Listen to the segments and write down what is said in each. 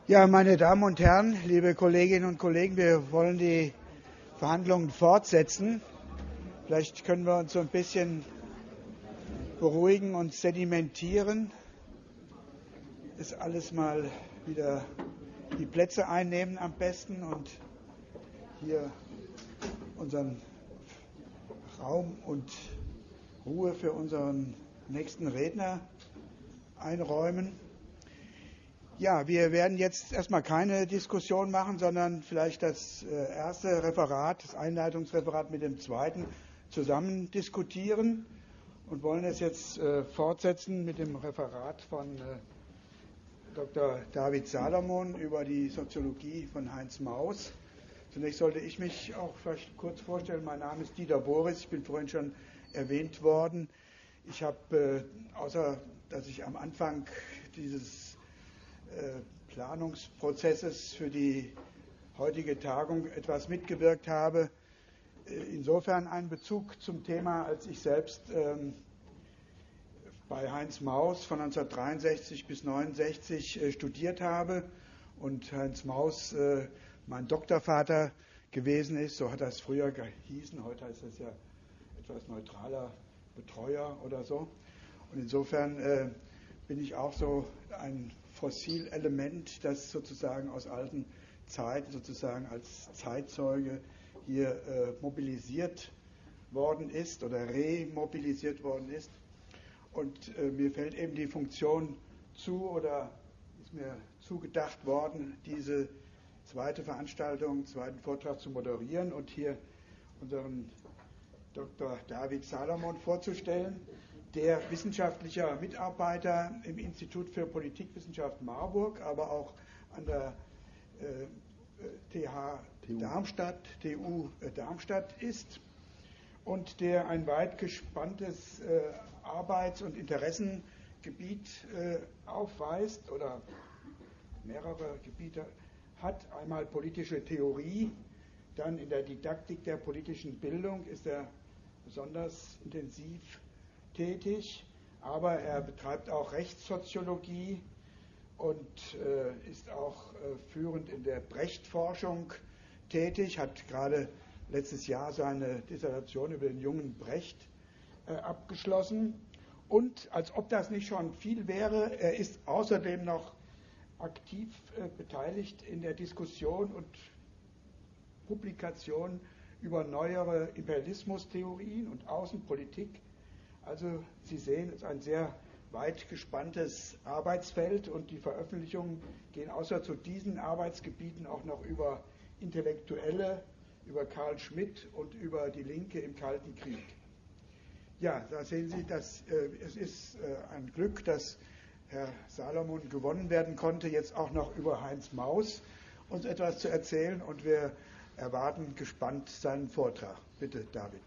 Ja, meine Damen und Herren, liebe Kolleginnen und Kollegen, wir wollen die Verhandlungen fortsetzen. Vielleicht können wir uns so ein bisschen beruhigen und sedimentieren. Das alles mal wieder die Plätze einnehmen am besten und hier unseren Raum und Ruhe für unseren nächsten Redner einräumen. Ja, wir werden jetzt erstmal keine Diskussion machen, sondern vielleicht das erste Referat, das Einleitungsreferat mit dem zweiten zusammen diskutieren und wollen es jetzt fortsetzen mit dem Referat von Dr. David Salomon über die Soziologie von Heinz Maus. Zunächst sollte ich mich auch vielleicht kurz vorstellen. Mein Name ist Dieter Boris, ich bin vorhin schon erwähnt worden. Ich habe, außer dass ich am Anfang dieses Planungsprozesses für die heutige Tagung etwas mitgewirkt habe, insofern einen Bezug zum Thema, als ich selbst bei Heinz Maus von 1963 bis 1969 studiert habe und Heinz Maus mein Doktorvater gewesen ist, so hat das früher gehießen, heute heißt das ja etwas neutraler Betreuer oder so. Und insofern bin ich auch so ein Fossilelement, das sozusagen aus alten Zeiten sozusagen als Zeitzeuge hier mobilisiert worden ist oder remobilisiert worden ist. Und mir fällt eben die Funktion zu oder ist mir zugedacht worden, diese zweite Veranstaltung, zweiten Vortrag zu moderieren und hier unseren Dr. David Salomon vorzustellen, der wissenschaftlicher Mitarbeiter im Institut für Politikwissenschaft Marburg, aber auch an der TU Darmstadt ist und der ein weit gespanntes Arbeits- und Interessengebiet aufweist oder mehrere Gebiete hat. Einmal politische Theorie, dann in der Didaktik der politischen Bildung ist er besonders intensiv tätig, aber er betreibt auch Rechtssoziologie und ist auch führend in der Brecht-Forschung tätig, hat gerade letztes Jahr seine Dissertation über den jungen Brecht abgeschlossen. Und als ob das nicht schon viel wäre, er ist außerdem noch aktiv beteiligt in der Diskussion und Publikation über neuere Imperialismustheorien und Außenpolitik. Also Sie sehen, es ist ein sehr weit gespanntes Arbeitsfeld und die Veröffentlichungen gehen außer zu diesen Arbeitsgebieten auch noch über Intellektuelle, über Carl Schmitt und über die Linke im Kalten Krieg. Ja, da sehen Sie, es ist ein Glück, dass Herr Salomon gewonnen werden konnte, jetzt auch noch über Heinz Maus uns etwas zu erzählen und wir erwarten gespannt seinen Vortrag. Bitte, David.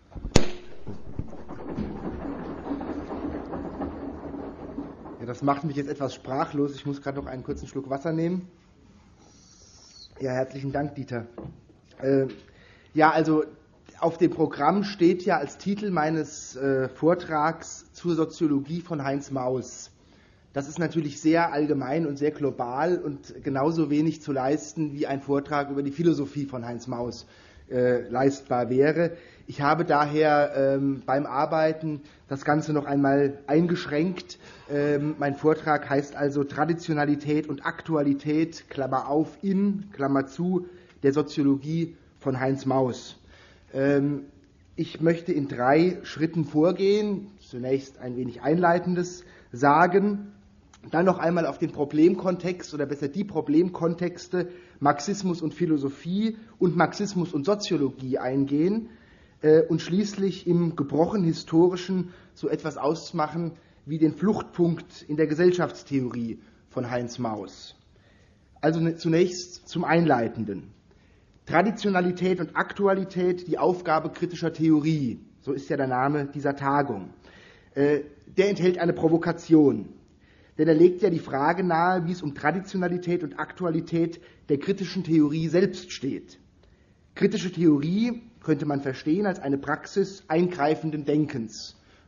Ja, das macht mich jetzt etwas sprachlos. Ich muss gerade noch einen kurzen Schluck Wasser nehmen. Ja, herzlichen Dank, Dieter. Ja, also auf dem Programm steht ja als Titel meines Vortrags zur Soziologie von Heinz Maus. Das ist natürlich sehr allgemein und sehr global und genauso wenig zu leisten, wie ein Vortrag über die Philosophie von Heinz Maus leistbar wäre. Ich habe daher beim Arbeiten das Ganze noch einmal eingeschränkt. Mein Vortrag heißt also Traditionalität und Aktualität, Klammer auf, in, Klammer zu, der Soziologie von Heinz Maus. Ich möchte in 3 Schritten vorgehen, zunächst ein wenig Einleitendes sagen, dann noch einmal auf den Problemkontext oder besser die Problemkontexte Marxismus und Philosophie und Marxismus und Soziologie eingehen und schließlich im gebrochen historischen so etwas ausmachen wie den Fluchtpunkt in der Gesellschaftstheorie von Heinz Maus. Also zunächst zum Einleitenden. Traditionalität und Aktualität, die Aufgabe kritischer Theorie, so ist ja der Name dieser Tagung. Der enthält eine Provokation. Denn er legt ja die Frage nahe, wie es um Traditionalität und Aktualität der kritischen Theorie selbst steht. Kritische Theorie könnte man verstehen als eine Praxis eingreifenden Denkens.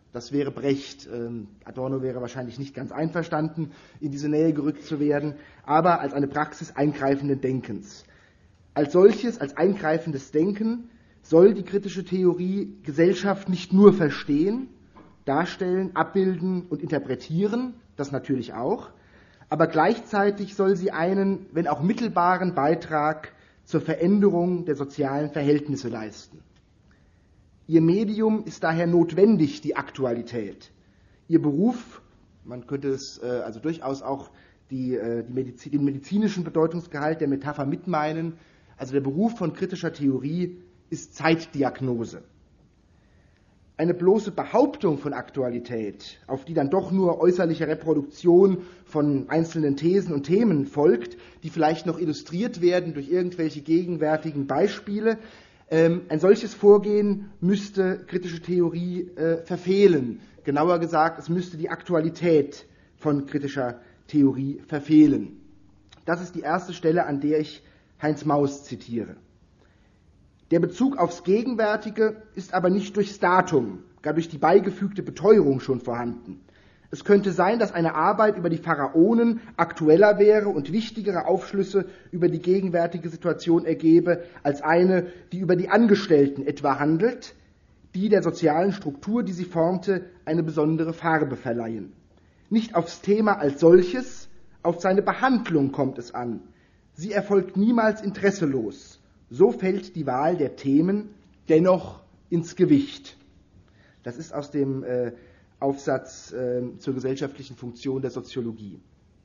Das wäre Brecht. Adorno wäre wahrscheinlich nicht ganz einverstanden, in diese Nähe gerückt zu werden, aber als eine Praxis eingreifenden Denkens. Als solches, als eingreifendes Denken, soll die kritische Theorie Gesellschaft nicht nur verstehen, darstellen, abbilden und interpretieren, das natürlich auch, aber gleichzeitig soll sie einen, wenn auch mittelbaren Beitrag zur Veränderung der sozialen Verhältnisse leisten. Ihr Medium ist daher notwendig die Aktualität. Ihr Beruf, man könnte es also durchaus auch den medizinischen Bedeutungsgehalt der Metapher mitmeinen, also der Beruf von kritischer Theorie ist Zeitdiagnose. Eine bloße Behauptung von Aktualität, auf die dann doch nur äußerliche Reproduktion von einzelnen Thesen und Themen folgt, die vielleicht noch illustriert werden durch irgendwelche gegenwärtigen Beispiele, ein solches Vorgehen müsste kritische Theorie verfehlen. Genauer gesagt, es müsste die Aktualität von kritischer Theorie verfehlen. Das ist die erste Stelle, an der ich Heinz Maus zitiere. Der Bezug aufs Gegenwärtige ist aber nicht durchs Datum, gar durch die beigefügte Beteuerung schon vorhanden. Es könnte sein, dass eine Arbeit über die Pharaonen aktueller wäre und wichtigere Aufschlüsse über die gegenwärtige Situation ergebe, als eine, die über die Angestellten etwa handelt, die der sozialen Struktur, die sie formte, eine besondere Farbe verleihen. Nicht aufs Thema als solches, auf seine Behandlung kommt es an. Sie erfolgt niemals interesselos. So fällt die Wahl der Themen dennoch ins Gewicht. Das ist aus dem Aufsatz zur gesellschaftlichen Funktion der Soziologie.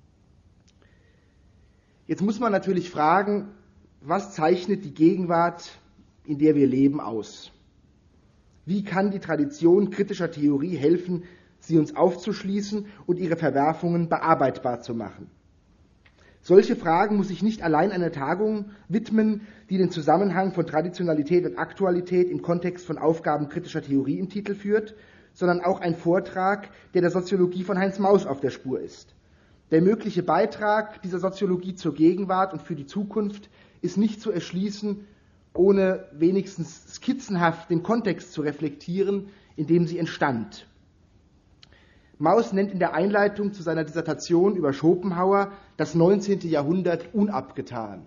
Jetzt muss man natürlich fragen, was zeichnet die Gegenwart, in der wir leben, aus? Wie kann die Tradition kritischer Theorie helfen, sie uns aufzuschließen und ihre Verwerfungen bearbeitbar zu machen? Solche Fragen muss sich nicht allein eine Tagung widmen, die den Zusammenhang von Traditionalität und Aktualität im Kontext von Aufgaben kritischer Theorie im Titel führt, sondern auch ein Vortrag, der Soziologie von Heinz Maus auf der Spur ist. Der mögliche Beitrag dieser Soziologie zur Gegenwart und für die Zukunft ist nicht zu erschließen, ohne wenigstens skizzenhaft den Kontext zu reflektieren, in dem sie entstand. Maus nennt in der Einleitung zu seiner Dissertation über Schopenhauer das 19. Jahrhundert unabgetan.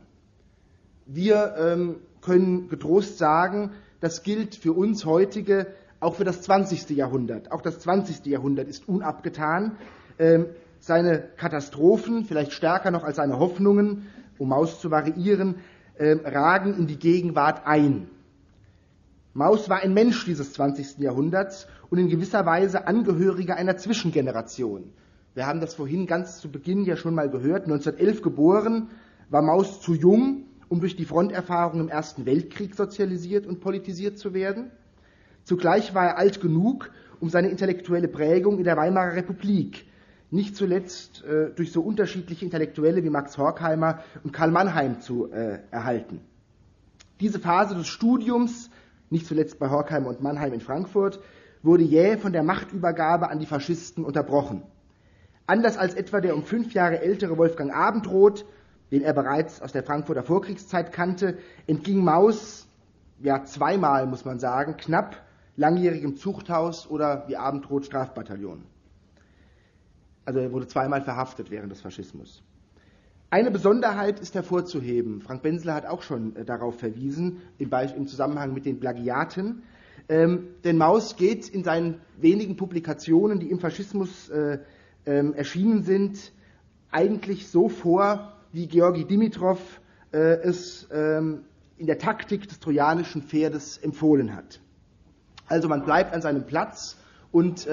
Wir können getrost sagen, das gilt für uns heutige auch für das 20. Jahrhundert. Auch das 20. Jahrhundert ist unabgetan. Seine Katastrophen, vielleicht stärker noch als seine Hoffnungen, um Maus zu variieren, ragen in die Gegenwart ein. Maus war ein Mensch dieses 20. Jahrhunderts und in gewisser Weise Angehöriger einer Zwischengeneration. Wir haben das vorhin ganz zu Beginn ja schon mal gehört. 1911 geboren, war Maus zu jung, um durch die Fronterfahrung im Ersten Weltkrieg sozialisiert und politisiert zu werden. Zugleich war er alt genug, um seine intellektuelle Prägung in der Weimarer Republik, nicht zuletzt durch so unterschiedliche Intellektuelle wie Max Horkheimer und Karl Mannheim zu erhalten. Diese Phase des Studiums, nicht zuletzt bei Horkheimer und Mannheim in Frankfurt, wurde jäh von der Machtübergabe an die Faschisten unterbrochen. Anders als etwa der um 5 Jahre ältere Wolfgang Abendroth, den er bereits aus der Frankfurter Vorkriegszeit kannte, entging Maus, ja zweimal muss man sagen, knapp langjährigem Zuchthaus oder wie Abendroth Strafbataillon. Also er wurde zweimal verhaftet während des Faschismus. Eine Besonderheit ist hervorzuheben. Frank Benzler hat auch schon darauf verwiesen, im Zusammenhang mit den Plagiaten. Denn Maus geht in seinen wenigen Publikationen, die im Faschismus erschienen sind, eigentlich so vor, wie Georgi Dimitrov es in der Taktik des trojanischen Pferdes empfohlen hat. Also man bleibt an seinem Platz und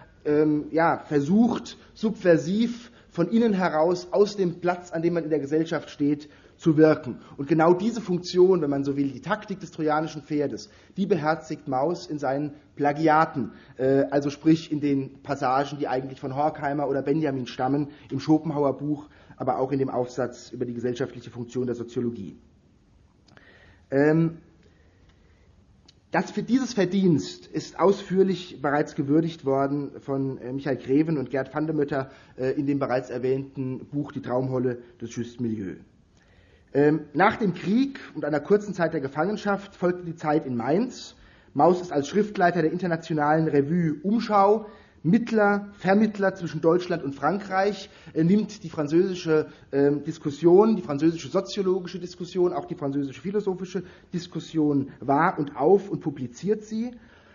versucht subversiv von innen heraus, aus dem Platz, an dem man in der Gesellschaft steht, zu wirken. Und genau diese Funktion, wenn man so will, die Taktik des trojanischen Pferdes, die beherzigt Maus in seinen Plagiaten, also sprich in den Passagen, die eigentlich von Horkheimer oder Benjamin stammen, im Schopenhauer Buch, aber auch in dem Aufsatz über die gesellschaftliche Funktion der Soziologie. Dieses Verdienst ist ausführlich bereits gewürdigt worden von Michael Greven und Gerd Vandemötter in dem bereits erwähnten Buch Die Traumholle des Juste Milieu. Nach dem Krieg und einer kurzen Zeit der Gefangenschaft folgte die Zeit in Mainz. Mauss ist als Schriftleiter der internationalen Revue Umschau Vermittler zwischen Deutschland und Frankreich, nimmt die französische Diskussion, die französische soziologische Diskussion, auch die französische philosophische Diskussion wahr und auf und publiziert sie.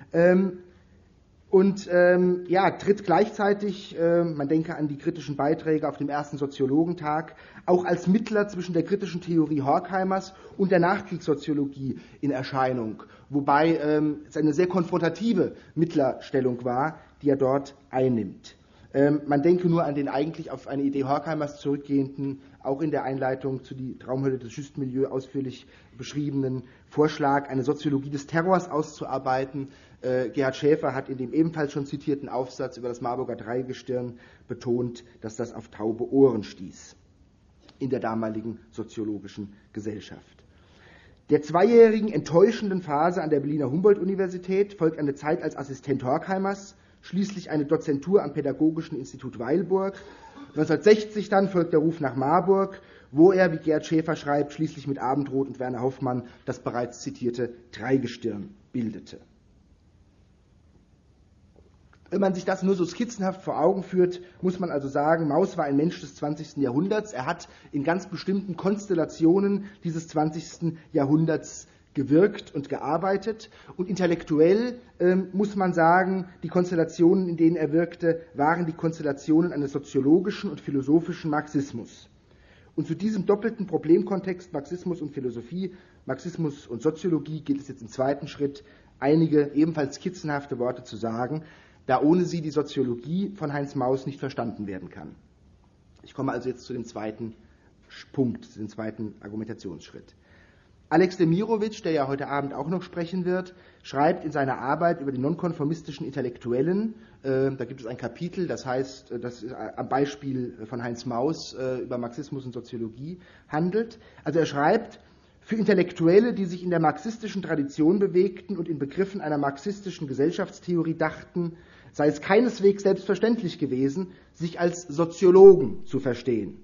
Tritt gleichzeitig, man denke an die kritischen Beiträge auf dem ersten Soziologentag, auch als Mittler zwischen der kritischen Theorie Horkheimers und der Nachkriegssoziologie in Erscheinung, wobei es eine sehr konfrontative Mittlerstellung war, die er dort einnimmt. Man denke nur an den eigentlich auf eine Idee Horkheimers zurückgehenden, auch in der Einleitung zu die Traumhölle des Juste-Milieu ausführlich beschriebenen Vorschlag, eine Soziologie des Terrors auszuarbeiten. Gerhard Schäfer hat in dem ebenfalls schon zitierten Aufsatz über das Marburger Dreigestirn betont, dass das auf taube Ohren stieß in der damaligen soziologischen Gesellschaft. Der zweijährigen enttäuschenden Phase an der Berliner Humboldt-Universität folgt eine Zeit als Assistent Horkheimers, schließlich eine Dozentur am Pädagogischen Institut Weilburg. 1960 dann folgt der Ruf nach Marburg, wo er, wie Gerhard Schäfer schreibt, schließlich mit Abendroth und Werner Hoffmann das bereits zitierte Dreigestirn bildete. Wenn man sich das nur so skizzenhaft vor Augen führt, muss man also sagen, Mauss war ein Mensch des 20. Jahrhunderts. Er hat in ganz bestimmten Konstellationen dieses 20. Jahrhunderts gewirkt und gearbeitet. Und intellektuell muss man sagen, die Konstellationen, in denen er wirkte, waren die Konstellationen eines soziologischen und philosophischen Marxismus. Und zu diesem doppelten Problemkontext Marxismus und Philosophie, Marxismus und Soziologie gilt es jetzt im zweiten Schritt, einige ebenfalls skizzenhafte Worte zu sagen, da ohne sie die Soziologie von Heinz Mauss nicht verstanden werden kann. Ich komme also jetzt zu dem zweiten Punkt, zu dem zweiten Argumentationsschritt. Alex Demirovic, der ja heute Abend auch noch sprechen wird, schreibt in seiner Arbeit über die nonkonformistischen Intellektuellen, da gibt es ein Kapitel, das heißt, das am Beispiel von Heinz Mauss über Marxismus und Soziologie handelt. Also er schreibt, für Intellektuelle, die sich in der marxistischen Tradition bewegten und in Begriffen einer marxistischen Gesellschaftstheorie dachten, sei es keineswegs selbstverständlich gewesen, sich als Soziologen zu verstehen.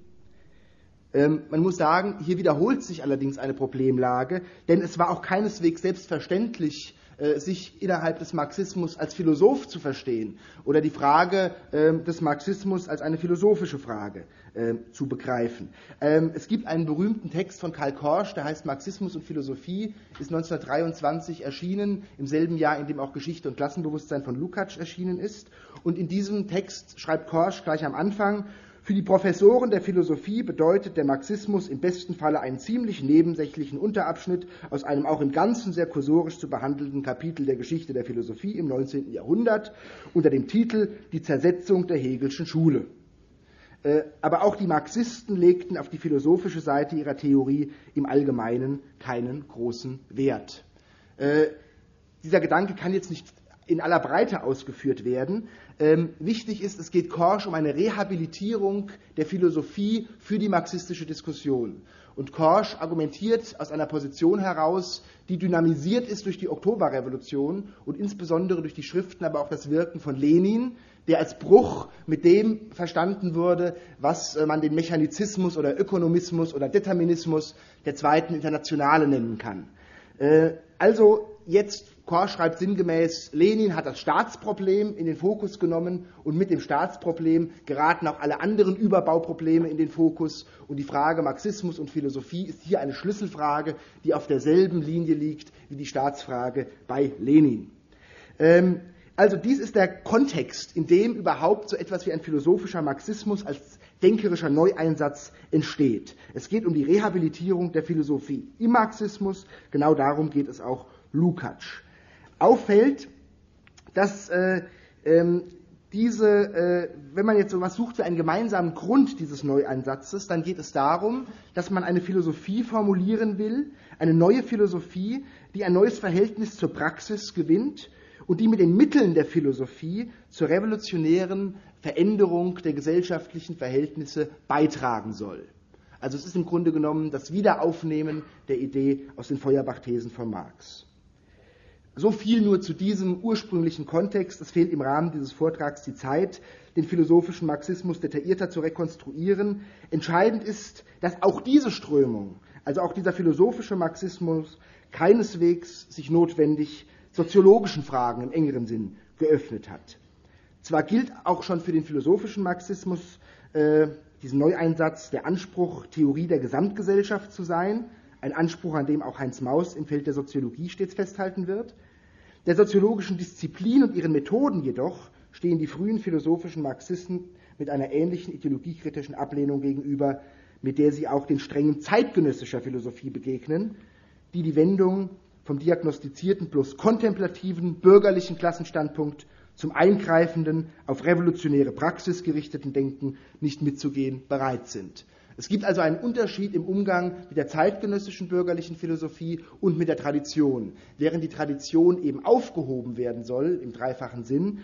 Man muss sagen, hier wiederholt sich allerdings eine Problemlage, denn es war auch keineswegs selbstverständlich, sich innerhalb des Marxismus als Philosoph zu verstehen oder die Frage des Marxismus als eine philosophische Frage zu begreifen. Es gibt einen berühmten Text von Karl Korsch, der heißt Marxismus und Philosophie, ist 1923 erschienen, im selben Jahr, in dem auch Geschichte und Klassenbewusstsein von Lukács erschienen ist. Und in diesem Text schreibt Korsch gleich am Anfang: Für die Professoren der Philosophie bedeutet der Marxismus im besten Falle einen ziemlich nebensächlichen Unterabschnitt aus einem auch im Ganzen sehr kursorisch zu behandelnden Kapitel der Geschichte der Philosophie im 19. Jahrhundert unter dem Titel Die Zersetzung der Hegelschen Schule. Aber auch die Marxisten legten auf die philosophische Seite ihrer Theorie im Allgemeinen keinen großen Wert. Dieser Gedanke kann jetzt nicht in aller Breite ausgeführt werden. Wichtig ist, es geht Korsch um eine Rehabilitierung der Philosophie für die marxistische Diskussion. Und Korsch argumentiert aus einer Position heraus, die dynamisiert ist durch die Oktoberrevolution und insbesondere durch die Schriften, aber auch das Wirken von Lenin, der als Bruch mit dem verstanden wurde, was man den Mechanizismus oder Ökonomismus oder Determinismus der Zweiten Internationale nennen kann. Also jetzt, Korsch schreibt sinngemäß, Lenin hat das Staatsproblem in den Fokus genommen und mit dem Staatsproblem geraten auch alle anderen Überbauprobleme in den Fokus und die Frage Marxismus und Philosophie ist hier eine Schlüsselfrage, die auf derselben Linie liegt wie die Staatsfrage bei Lenin. Also dies ist der Kontext, in dem überhaupt so etwas wie ein philosophischer Marxismus als denkerischer Neueinsatz entsteht. Es geht um die Rehabilitierung der Philosophie im Marxismus, genau darum geht es auch Lukács. Auffällt, dass wenn man jetzt sowas sucht für einen gemeinsamen Grund dieses Neueinsatzes, dann geht es darum, dass man eine Philosophie formulieren will, eine neue Philosophie, die ein neues Verhältnis zur Praxis gewinnt und die mit den Mitteln der Philosophie zur revolutionären Veränderung der gesellschaftlichen Verhältnisse beitragen soll. Also es ist im Grunde genommen das Wiederaufnehmen der Idee aus den Feuerbach-Thesen von Marx. So viel nur zu diesem ursprünglichen Kontext. Es fehlt im Rahmen dieses Vortrags die Zeit, den philosophischen Marxismus detaillierter zu rekonstruieren. Entscheidend ist, dass auch diese Strömung, also auch dieser philosophische Marxismus, keineswegs sich notwendig soziologischen Fragen im engeren Sinn geöffnet hat. Zwar gilt auch schon für den philosophischen Marxismus diesen Neueinsatz der Anspruch, Theorie der Gesamtgesellschaft zu sein, ein Anspruch, an dem auch Heinz Mauss im Feld der Soziologie stets festhalten wird. Der soziologischen Disziplin und ihren Methoden jedoch stehen die frühen philosophischen Marxisten mit einer ähnlichen ideologiekritischen Ablehnung gegenüber, mit der sie auch den Strängen zeitgenössischer Philosophie begegnen, die die Wendung vom diagnostizierten, bloß kontemplativen, bürgerlichen Klassenstandpunkt zum eingreifenden, auf revolutionäre Praxis gerichteten Denken nicht mitzugehen bereit sind. Es gibt also einen Unterschied im Umgang mit der zeitgenössischen bürgerlichen Philosophie und mit der Tradition. Während die Tradition eben aufgehoben werden soll, im dreifachen Sinn,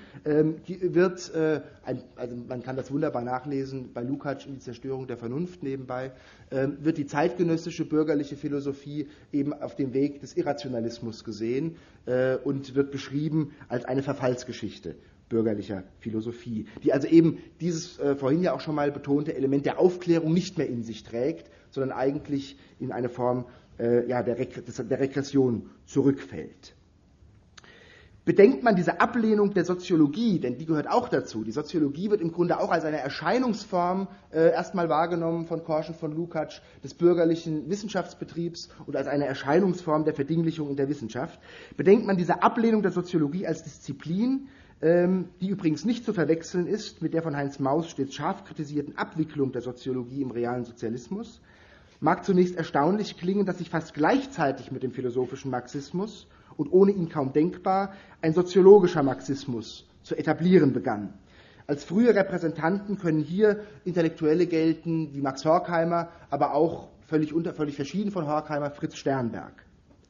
also man kann das wunderbar nachlesen bei Lukács in die Zerstörung der Vernunft nebenbei, wird die zeitgenössische bürgerliche Philosophie eben auf dem Weg des Irrationalismus gesehen und wird beschrieben als eine Verfallsgeschichte bürgerlicher Philosophie, die also eben dieses vorhin ja auch schon mal betonte Element der Aufklärung nicht mehr in sich trägt, sondern eigentlich in eine Form der Regression zurückfällt. Bedenkt man diese Ablehnung der Soziologie, denn die gehört auch dazu. Die Soziologie wird im Grunde auch als eine Erscheinungsform erstmal wahrgenommen von Korsch und von Lukács des bürgerlichen Wissenschaftsbetriebs und als eine Erscheinungsform der Verdinglichung in der Wissenschaft. Bedenkt man diese Ablehnung der Soziologie als Disziplin, die übrigens nicht zu verwechseln ist mit der von Heinz Mauss stets scharf kritisierten Abwicklung der Soziologie im realen Sozialismus, mag zunächst erstaunlich klingen, dass sich fast gleichzeitig mit dem philosophischen Marxismus und ohne ihn kaum denkbar ein soziologischer Marxismus zu etablieren begann. Als frühe Repräsentanten können hier Intellektuelle gelten wie Max Horkheimer, aber auch völlig verschieden von Horkheimer Fritz Sternberg.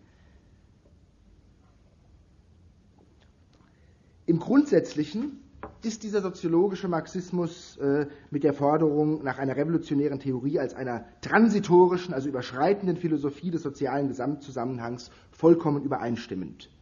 Im Grundsätzlichen ist dieser soziologische Marxismus mit der Forderung nach einer revolutionären Theorie als einer transitorischen, also überschreitenden Philosophie des sozialen Gesamtzusammenhangs vollkommen übereinstimmend.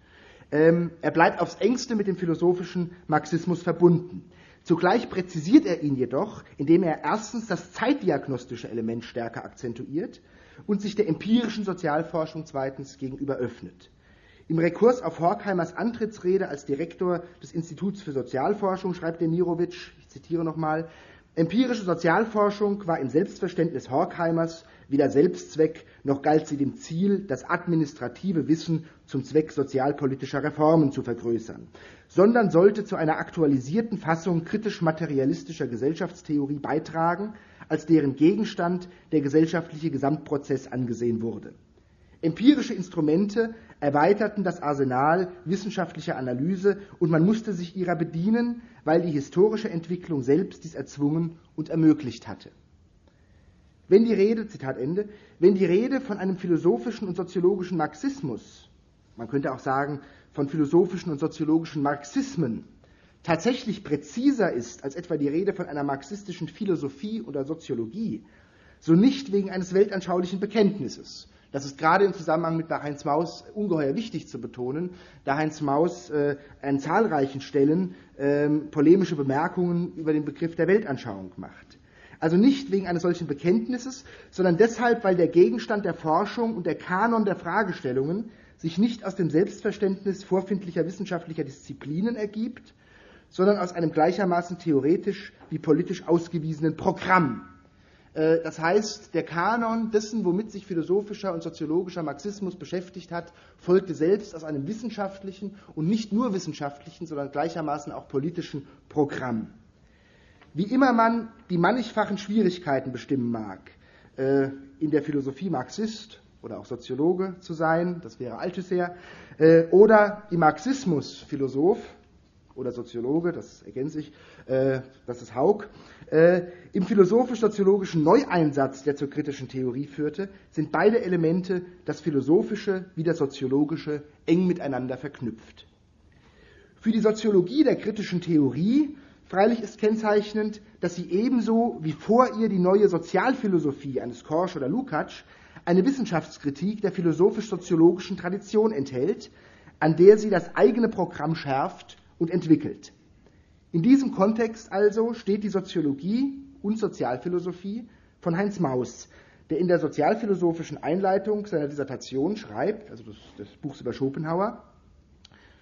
Er bleibt aufs engste mit dem philosophischen Marxismus verbunden. Zugleich präzisiert er ihn jedoch, indem er erstens das zeitdiagnostische Element stärker akzentuiert und sich der empirischen Sozialforschung zweitens gegenüber öffnet. Im Rekurs auf Horkheimers Antrittsrede als Direktor des Instituts für Sozialforschung schreibt Demirovic, ich zitiere nochmal, empirische Sozialforschung war im Selbstverständnis Horkheimers weder Selbstzweck, noch galt sie dem Ziel, das administrative Wissen zum Zweck sozialpolitischer Reformen zu vergrößern, sondern sollte zu einer aktualisierten Fassung kritisch-materialistischer Gesellschaftstheorie beitragen, als deren Gegenstand der gesellschaftliche Gesamtprozess angesehen wurde. Empirische Instrumente erweiterten das Arsenal wissenschaftlicher Analyse und man musste sich ihrer bedienen, weil die historische Entwicklung selbst dies erzwungen und ermöglicht hatte. Wenn die Rede, Zitat Ende, wenn die Rede von einem philosophischen und soziologischen Marxismus, man könnte auch sagen von philosophischen und soziologischen Marxismen, tatsächlich präziser ist als etwa die Rede von einer marxistischen Philosophie oder Soziologie, so nicht wegen eines weltanschaulichen Bekenntnisses. Das ist gerade im Zusammenhang mit Heinz Mauss ungeheuer wichtig zu betonen, da Heinz Mauss an zahlreichen Stellen polemische Bemerkungen über den Begriff der Weltanschauung macht. Also nicht wegen eines solchen Bekenntnisses, sondern deshalb, weil der Gegenstand der Forschung und der Kanon der Fragestellungen sich nicht aus dem Selbstverständnis vorfindlicher wissenschaftlicher Disziplinen ergibt, sondern aus einem gleichermaßen theoretisch wie politisch ausgewiesenen Programm. Das heißt, der Kanon dessen, womit sich philosophischer und soziologischer Marxismus beschäftigt hat, folgte selbst aus einem wissenschaftlichen und nicht nur wissenschaftlichen, sondern gleichermaßen auch politischen Programm. Wie immer man die mannigfachen Schwierigkeiten bestimmen mag, in der Philosophie Marxist oder auch Soziologe zu sein, das wäre Althusser, oder im Marxismus Philosoph oder Soziologe, das ergänze ich, das ist Haug, im philosophisch-soziologischen Neueinsatz, der zur kritischen Theorie führte, sind beide Elemente, das Philosophische wie das Soziologische, eng miteinander verknüpft. Für die Soziologie der kritischen Theorie freilich ist kennzeichnend, dass sie ebenso wie vor ihr die neue Sozialphilosophie eines Korsch oder Lukács eine Wissenschaftskritik der philosophisch-soziologischen Tradition enthält, an der sie das eigene Programm schärft und entwickelt. In diesem Kontext also steht die Soziologie und Sozialphilosophie von Heinz Mauss, der in der sozialphilosophischen Einleitung seiner Dissertation schreibt, also des Buchs über Schopenhauer,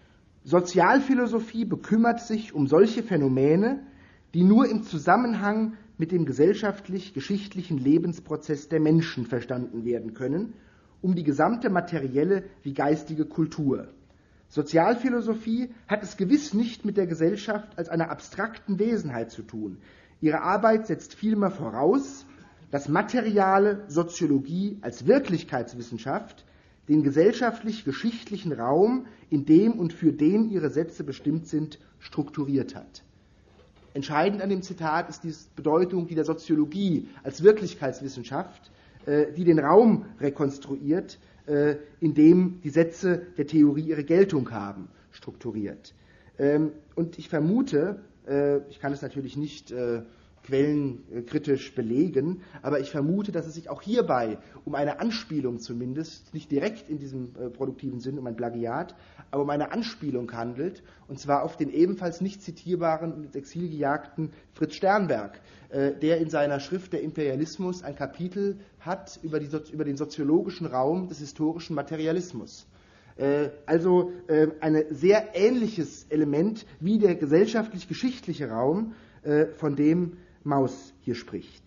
Sozialphilosophie bekümmert sich um solche Phänomene, die nur im Zusammenhang mit dem gesellschaftlich-geschichtlichen Lebensprozess der Menschen verstanden werden können, um die gesamte materielle wie geistige Kultur. Sozialphilosophie hat es gewiss nicht mit der Gesellschaft als einer abstrakten Wesenheit zu tun. Ihre Arbeit setzt vielmehr voraus, dass materiale Soziologie als Wirklichkeitswissenschaft den gesellschaftlich-geschichtlichen Raum, in dem und für den ihre Sätze bestimmt sind, strukturiert hat. Entscheidend an dem Zitat ist die Bedeutung, die der Soziologie als Wirklichkeitswissenschaft, die den Raum rekonstruiert, in dem die Sätze der Theorie ihre Geltung haben, strukturiert. Und ich vermute, ich kann es natürlich nicht quellenkritisch belegen, aber ich vermute, dass es sich auch hierbei um eine Anspielung zumindest, nicht direkt in diesem produktiven Sinn um ein Plagiat, aber um eine Anspielung handelt, und zwar auf den ebenfalls nicht zitierbaren und ins Exil gejagten Fritz Sternberg, der in seiner Schrift Der Imperialismus ein Kapitel hat über den soziologischen Raum des historischen Materialismus. Also ein sehr ähnliches Element wie der gesellschaftlich-geschichtliche Raum, von dem Mauss hier spricht.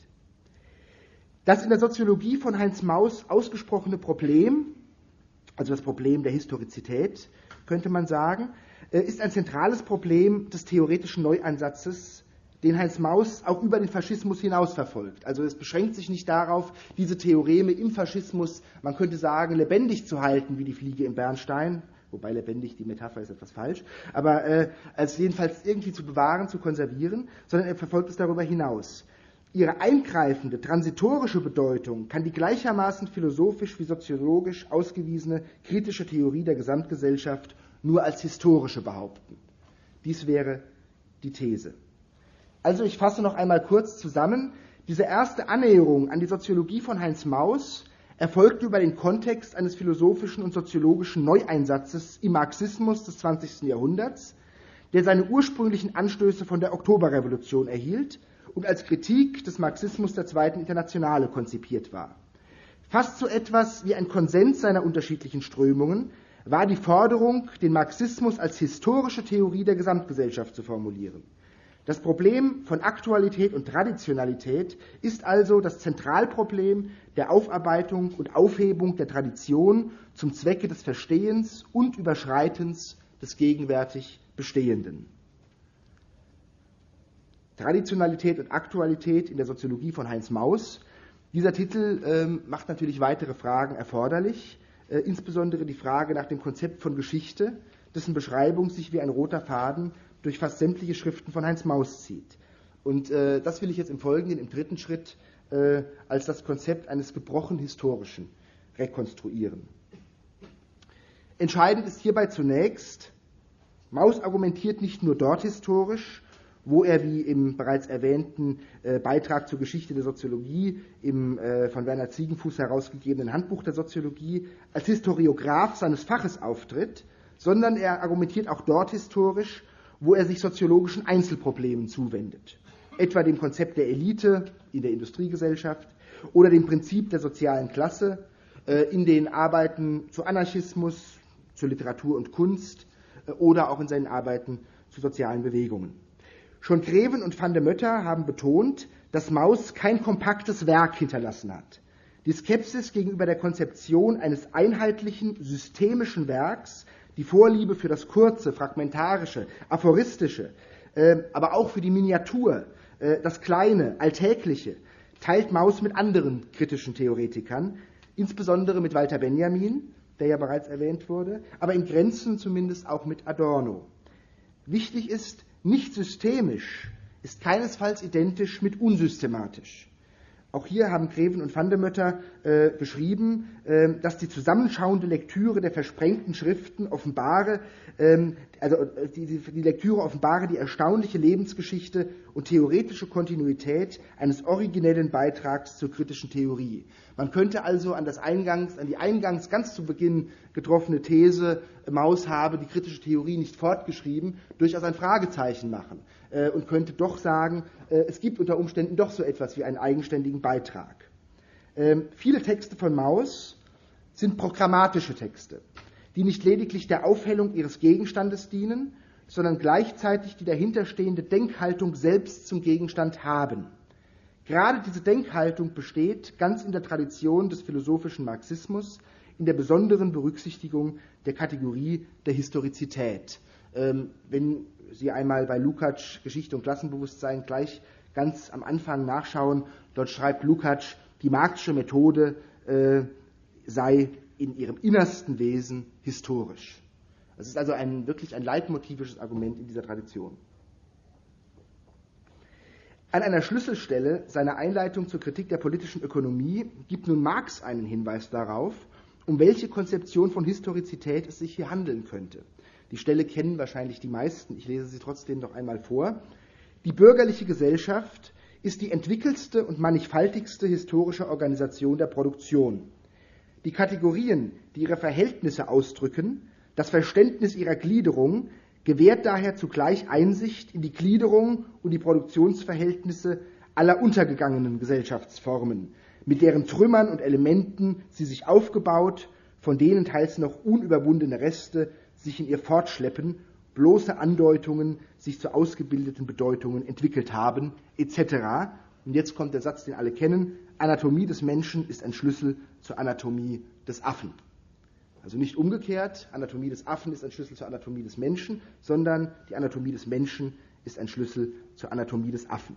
Das in der Soziologie von Heinz Mauss ausgesprochene Problem, also das Problem der Historizität, könnte man sagen, ist ein zentrales Problem des theoretischen Neuansatzes, den Heinz Mauss auch über den Faschismus hinaus verfolgt. Also es beschränkt sich nicht darauf, diese Theoreme im Faschismus, man könnte sagen, lebendig zu halten, wie die Fliege im Bernstein, wobei lebendig, die Metapher ist etwas falsch, aber als jedenfalls irgendwie zu bewahren, zu konservieren, sondern er verfolgt es darüber hinaus. Ihre eingreifende, transitorische Bedeutung kann die gleichermaßen philosophisch wie soziologisch ausgewiesene kritische Theorie der Gesamtgesellschaft nur als historische behaupten. Dies wäre die These. Also ich fasse noch einmal kurz zusammen. Diese erste Annäherung an die Soziologie von Heinz Mauss erfolgte über den Kontext eines philosophischen und soziologischen Neueinsatzes im Marxismus des 20. Jahrhunderts, der seine ursprünglichen Anstöße von der Oktoberrevolution erhielt und als Kritik des Marxismus der Zweiten Internationale konzipiert war. Fast so etwas wie ein Konsens seiner unterschiedlichen Strömungen war die Forderung, den Marxismus als historische Theorie der Gesamtgesellschaft zu formulieren. Das Problem von Aktualität und Traditionalität ist also das Zentralproblem der Aufarbeitung und Aufhebung der Tradition zum Zwecke des Verstehens und Überschreitens des gegenwärtig Bestehenden. Traditionalität und Aktualität in der Soziologie von Heinz Mauss. Dieser Titel macht natürlich weitere Fragen erforderlich, insbesondere die Frage nach dem Konzept von Geschichte, dessen Beschreibung sich wie ein roter Faden durch fast sämtliche Schriften von Heinz Mauss zieht. Und das will ich jetzt im Folgenden, im dritten Schritt, als das Konzept eines gebrochen Historischen rekonstruieren. Entscheidend ist hierbei zunächst, Mauss argumentiert nicht nur dort historisch, wo er wie im bereits erwähnten Beitrag zur Geschichte der Soziologie im von Werner Ziegenfuß herausgegebenen Handbuch der Soziologie als Historiograph seines Faches auftritt, sondern er argumentiert auch dort historisch, wo er sich soziologischen Einzelproblemen zuwendet, etwa dem Konzept der Elite in der Industriegesellschaft oder dem Prinzip der sozialen Klasse in den Arbeiten zu Anarchismus, zu Literatur und Kunst oder auch in seinen Arbeiten zu sozialen Bewegungen. Schon Greven und van der Mötter haben betont, dass Mauss kein kompaktes Werk hinterlassen hat. Die Skepsis gegenüber der Konzeption eines einheitlichen, systemischen Werks, die Vorliebe für das Kurze, Fragmentarische, Aphoristische, aber auch für die Miniatur, das Kleine, Alltägliche, teilt Mauss mit anderen kritischen Theoretikern, insbesondere mit Walter Benjamin, der ja bereits erwähnt wurde, aber in Grenzen zumindest auch mit Adorno. Wichtig ist, nicht systemisch ist keinesfalls identisch mit unsystematisch. Auch hier haben Greven und van der Mötter beschrieben, dass die zusammenschauende Lektüre der versprengten Schriften offenbare, die Lektüre offenbare die erstaunliche Lebensgeschichte und theoretische Kontinuität eines originellen Beitrags zur kritischen Theorie. Man könnte also an die eingangs ganz zu Beginn getroffene These, Mauss habe die kritische Theorie nicht fortgeschrieben, durchaus ein Fragezeichen machen und könnte doch sagen, es gibt unter Umständen doch so etwas wie einen eigenständigen Beitrag. Viele Texte von Mauss sind programmatische Texte. die nicht lediglich der Aufhellung ihres Gegenstandes dienen, sondern gleichzeitig die dahinterstehende Denkhaltung selbst zum Gegenstand haben. Gerade diese Denkhaltung besteht ganz in der Tradition des philosophischen Marxismus, in der besonderen Berücksichtigung der Kategorie der Historizität. Wenn Sie einmal bei Lukács Geschichte und Klassenbewusstsein gleich ganz am Anfang nachschauen, dort schreibt Lukács, die marxische Methode sei in ihrem innersten Wesen historisch. Das ist also wirklich ein leitmotivisches Argument in dieser Tradition. An einer Schlüsselstelle seiner Einleitung zur Kritik der politischen Ökonomie gibt nun Marx einen Hinweis darauf, um welche Konzeption von Historizität es sich hier handeln könnte. Die Stelle kennen wahrscheinlich die meisten, ich lese sie trotzdem noch einmal vor. Die bürgerliche Gesellschaft ist die entwickelste und mannigfaltigste historische Organisation der Produktion. Die Kategorien, die ihre Verhältnisse ausdrücken, das Verständnis ihrer Gliederung, gewährt daher zugleich Einsicht in die Gliederung und die Produktionsverhältnisse aller untergegangenen Gesellschaftsformen, mit deren Trümmern und Elementen sie sich aufgebaut, von denen teils noch unüberwundene Reste sich in ihr fortschleppen, bloße Andeutungen sich zu ausgebildeten Bedeutungen entwickelt haben, etc. Und jetzt kommt der Satz, den alle kennen: Anatomie des Menschen ist ein Schlüssel zur Anatomie des Affen. Also nicht umgekehrt, Anatomie des Affen ist ein Schlüssel zur Anatomie des Menschen, sondern die Anatomie des Menschen ist ein Schlüssel zur Anatomie des Affen.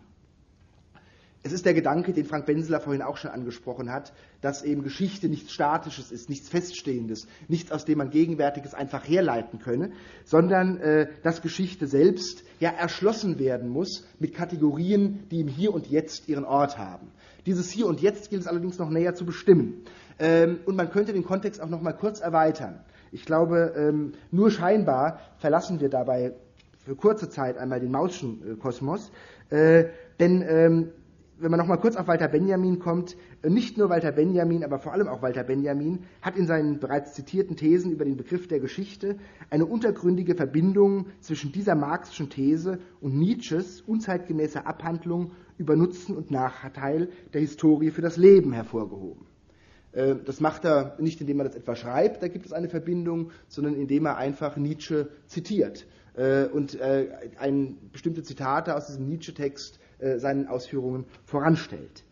Es ist der Gedanke, den Frank Benseler vorhin auch schon angesprochen hat, dass eben Geschichte nichts Statisches ist, nichts Feststehendes, nichts, aus dem man Gegenwärtiges einfach herleiten könne, sondern dass Geschichte selbst ja erschlossen werden muss mit Kategorien, die im Hier und Jetzt ihren Ort haben. Dieses Hier und Jetzt gilt es allerdings noch näher zu bestimmen. Und man könnte den Kontext auch noch mal kurz erweitern. Ich glaube, nur scheinbar verlassen wir dabei für kurze Zeit einmal den Maußschen Kosmos, denn wenn man noch mal kurz auf Walter Benjamin kommt, nicht nur Walter Benjamin, aber vor allem auch Walter Benjamin hat in seinen bereits zitierten Thesen über den Begriff der Geschichte eine untergründige Verbindung zwischen dieser marxischen These und Nietzsches unzeitgemäßer Abhandlung über Nutzen und Nachteil der Historie für das Leben hervorgehoben. Das macht er nicht, indem er das etwa schreibt, da gibt es eine Verbindung, sondern indem er einfach Nietzsche zitiert und bestimmte Zitate aus diesem Nietzsche-Text seinen Ausführungen voranstellt.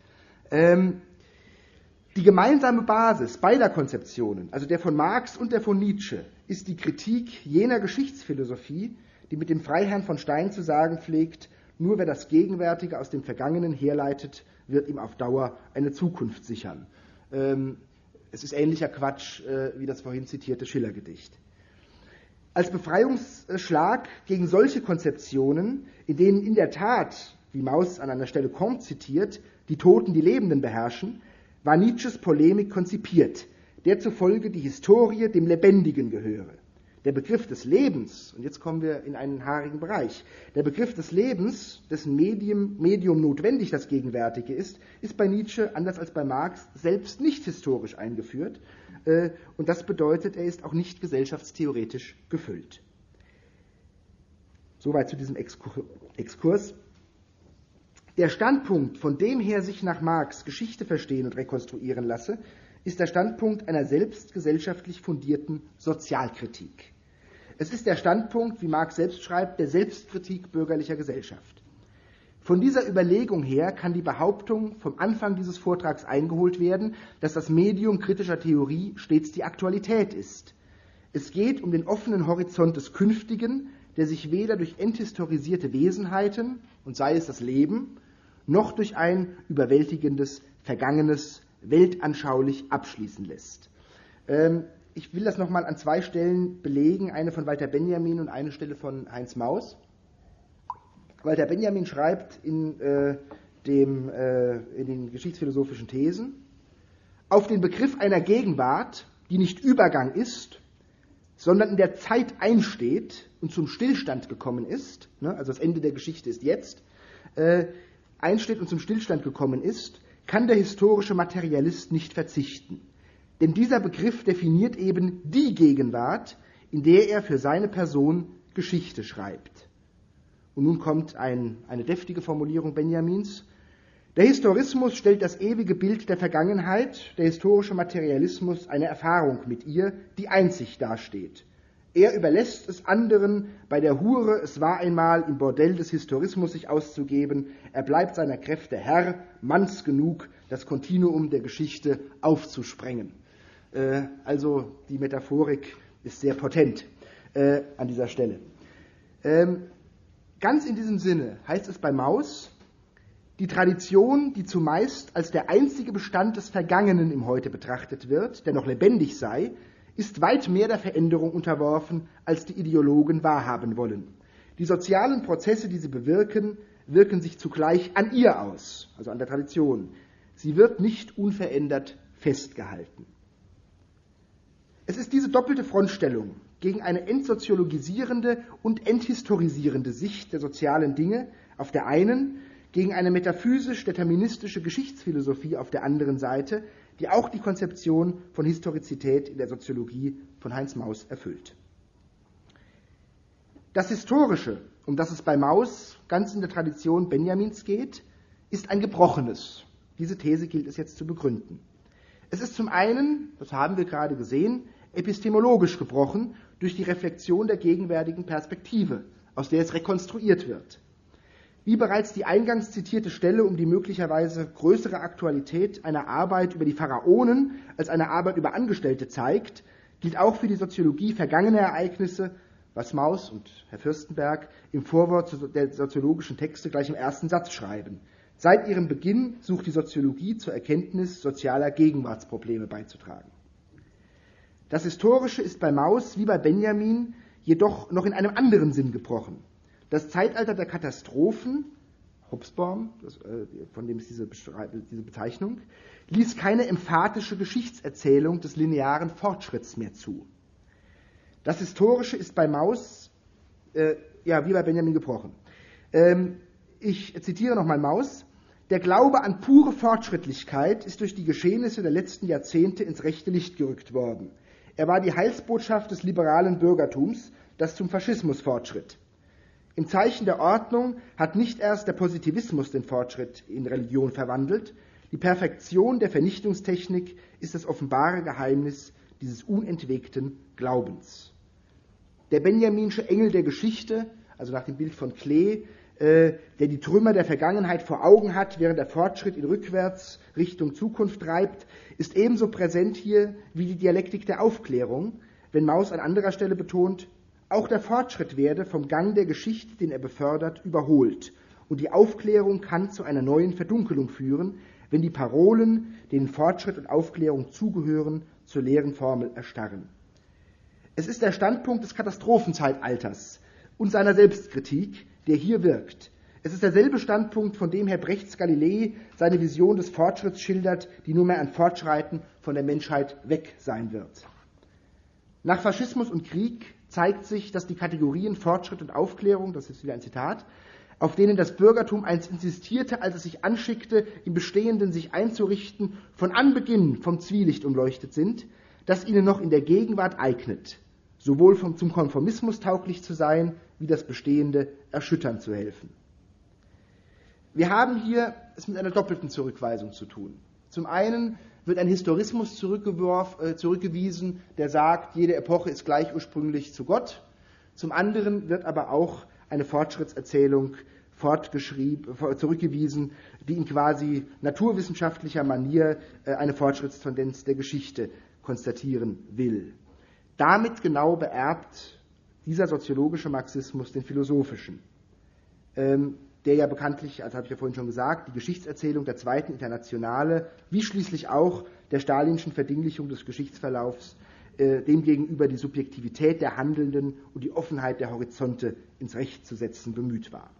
Die gemeinsame Basis beider Konzeptionen, also der von Marx und der von Nietzsche, ist die Kritik jener Geschichtsphilosophie, die mit dem Freiherrn von Stein zu sagen pflegt: Nur wer das Gegenwärtige aus dem Vergangenen herleitet, wird ihm auf Dauer eine Zukunft sichern. Es ist ähnlicher Quatsch wie das vorhin zitierte Schiller-Gedicht. Als Befreiungsschlag gegen solche Konzeptionen, in denen in der Tat, wie Mauss an einer Stelle Comte zitiert, die Toten die Lebenden beherrschen, war Nietzsches Polemik konzipiert, der zufolge die Historie dem Lebendigen gehöre. Der Begriff des Lebens, und jetzt kommen wir in einen haarigen Bereich, der Begriff des Lebens, dessen Medium notwendig das Gegenwärtige ist bei Nietzsche, anders als bei Marx, selbst nicht historisch eingeführt. Und das bedeutet, er ist auch nicht gesellschaftstheoretisch gefüllt. Soweit zu diesem Exkurs. Der Standpunkt, von dem her sich nach Marx Geschichte verstehen und rekonstruieren lasse, ist der Standpunkt einer selbst gesellschaftlich fundierten Sozialkritik. Es ist der Standpunkt, wie Marx selbst schreibt, der Selbstkritik bürgerlicher Gesellschaft. Von dieser Überlegung her kann die Behauptung vom Anfang dieses Vortrags eingeholt werden, dass das Medium kritischer Theorie stets die Aktualität ist. Es geht um den offenen Horizont des Künftigen, der sich weder durch enthistorisierte Wesenheiten, und sei es das Leben, noch durch ein überwältigendes Vergangenes weltanschaulich abschließen lässt. Ich will das nochmal an zwei Stellen belegen, eine von Walter Benjamin und eine Stelle von Heinz Mauss. Walter Benjamin schreibt in den geschichtsphilosophischen Thesen: Auf den Begriff einer Gegenwart, die nicht Übergang ist, sondern in der Zeit einsteht und zum Stillstand gekommen ist, also das Ende der Geschichte ist jetzt, einsteht und zum Stillstand gekommen ist, kann der historische Materialist nicht verzichten. Denn dieser Begriff definiert eben die Gegenwart, in der er für seine Person Geschichte schreibt. Und nun kommt eine deftige Formulierung Benjamins: Der Historismus stellt das ewige Bild der Vergangenheit, der historische Materialismus eine Erfahrung mit ihr, die einzig dasteht. Er überlässt es anderen, bei der Hure, es war einmal im Bordell des Historismus sich auszugeben, er bleibt seiner Kräfte Herr, manns genug, das Kontinuum der Geschichte aufzusprengen. Also die Metaphorik ist sehr potent an dieser Stelle. Ganz in diesem Sinne heißt es bei Mauss, die Tradition, die zumeist als der einzige Bestand des Vergangenen im Heute betrachtet wird, der noch lebendig sei, ist weit mehr der Veränderung unterworfen, als die Ideologen wahrhaben wollen. Die sozialen Prozesse, die sie bewirken, wirken sich zugleich an ihr aus, also an der Tradition. Sie wird nicht unverändert festgehalten. Es ist diese doppelte Frontstellung gegen eine entsoziologisierende und enthistorisierende Sicht der sozialen Dinge auf der einen, gegen eine metaphysisch-deterministische Geschichtsphilosophie auf der anderen Seite, die auch die Konzeption von Historizität in der Soziologie von Heinz Mauss erfüllt. Das Historische, um das es bei Mauss ganz in der Tradition Benjamins geht, ist ein gebrochenes. Diese These gilt es jetzt zu begründen. Es ist zum einen, das haben wir gerade gesehen, epistemologisch gebrochen durch die Reflexion der gegenwärtigen Perspektive, aus der es rekonstruiert wird. Wie bereits die eingangs zitierte Stelle um die möglicherweise größere Aktualität einer Arbeit über die Pharaonen als eine Arbeit über Angestellte zeigt, gilt auch für die Soziologie vergangene Ereignisse, was Mauss und Herr Fürstenberg im Vorwort der soziologischen Texte gleich im ersten Satz schreiben. Seit ihrem Beginn sucht die Soziologie zur Erkenntnis sozialer Gegenwartsprobleme beizutragen. Das Historische ist bei Mauss wie bei Benjamin jedoch noch in einem anderen Sinn gebrochen. Das Zeitalter der Katastrophen, Hobsbawm, von dem ist diese Bezeichnung, ließ keine emphatische Geschichtserzählung des linearen Fortschritts mehr zu. Das Historische ist bei Mauss, wie bei Benjamin gebrochen. Ich zitiere nochmal Mauss. Der Glaube an pure Fortschrittlichkeit ist durch die Geschehnisse der letzten Jahrzehnte ins rechte Licht gerückt worden. Er war die Heilsbotschaft des liberalen Bürgertums, das zum Faschismus fortschritt. Im Zeichen der Ordnung hat nicht erst der Positivismus den Fortschritt in Religion verwandelt. Die Perfektion der Vernichtungstechnik ist das offenbare Geheimnis dieses unentwegten Glaubens. Der benjaminsche Engel der Geschichte, also nach dem Bild von Klee, der die Trümmer der Vergangenheit vor Augen hat, während der Fortschritt in rückwärts Richtung Zukunft treibt, ist ebenso präsent hier wie die Dialektik der Aufklärung, wenn Mauss an anderer Stelle betont, auch der Fortschritt werde vom Gang der Geschichte, den er befördert, überholt. Und die Aufklärung kann zu einer neuen Verdunkelung führen, wenn die Parolen, denen Fortschritt und Aufklärung zugehören, zur leeren Formel erstarren. Es ist der Standpunkt des Katastrophenzeitalters und seiner Selbstkritik, der hier wirkt. Es ist derselbe Standpunkt, von dem Herr Brechts Galilei seine Vision des Fortschritts schildert, die nunmehr ein Fortschreiten von der Menschheit weg sein wird. Nach Faschismus und Krieg zeigt sich, dass die Kategorien Fortschritt und Aufklärung, das ist wieder ein Zitat, auf denen das Bürgertum einst insistierte, als es sich anschickte, im Bestehenden sich einzurichten, von Anbeginn vom Zwielicht umleuchtet sind, das ihnen noch in der Gegenwart eignet, sowohl zum Konformismus tauglich zu sein, wie das Bestehende erschüttern zu helfen. Wir haben hier es mit einer doppelten Zurückweisung zu tun. Zum einen wird ein Historismus zurückgewiesen, der sagt, jede Epoche ist gleich ursprünglich zu Gott. Zum anderen wird aber auch eine Fortschrittserzählung zurückgewiesen, die in quasi naturwissenschaftlicher Manier eine Fortschrittstendenz der Geschichte konstatieren will. Damit genau beerbt dieser soziologische Marxismus den philosophischen, der ja bekanntlich, also habe ich ja vorhin schon gesagt, die Geschichtserzählung der Zweiten Internationale, wie schließlich auch der stalinschen Verdinglichung des Geschichtsverlaufs, demgegenüber die Subjektivität der Handelnden und die Offenheit der Horizonte ins Recht zu setzen bemüht war.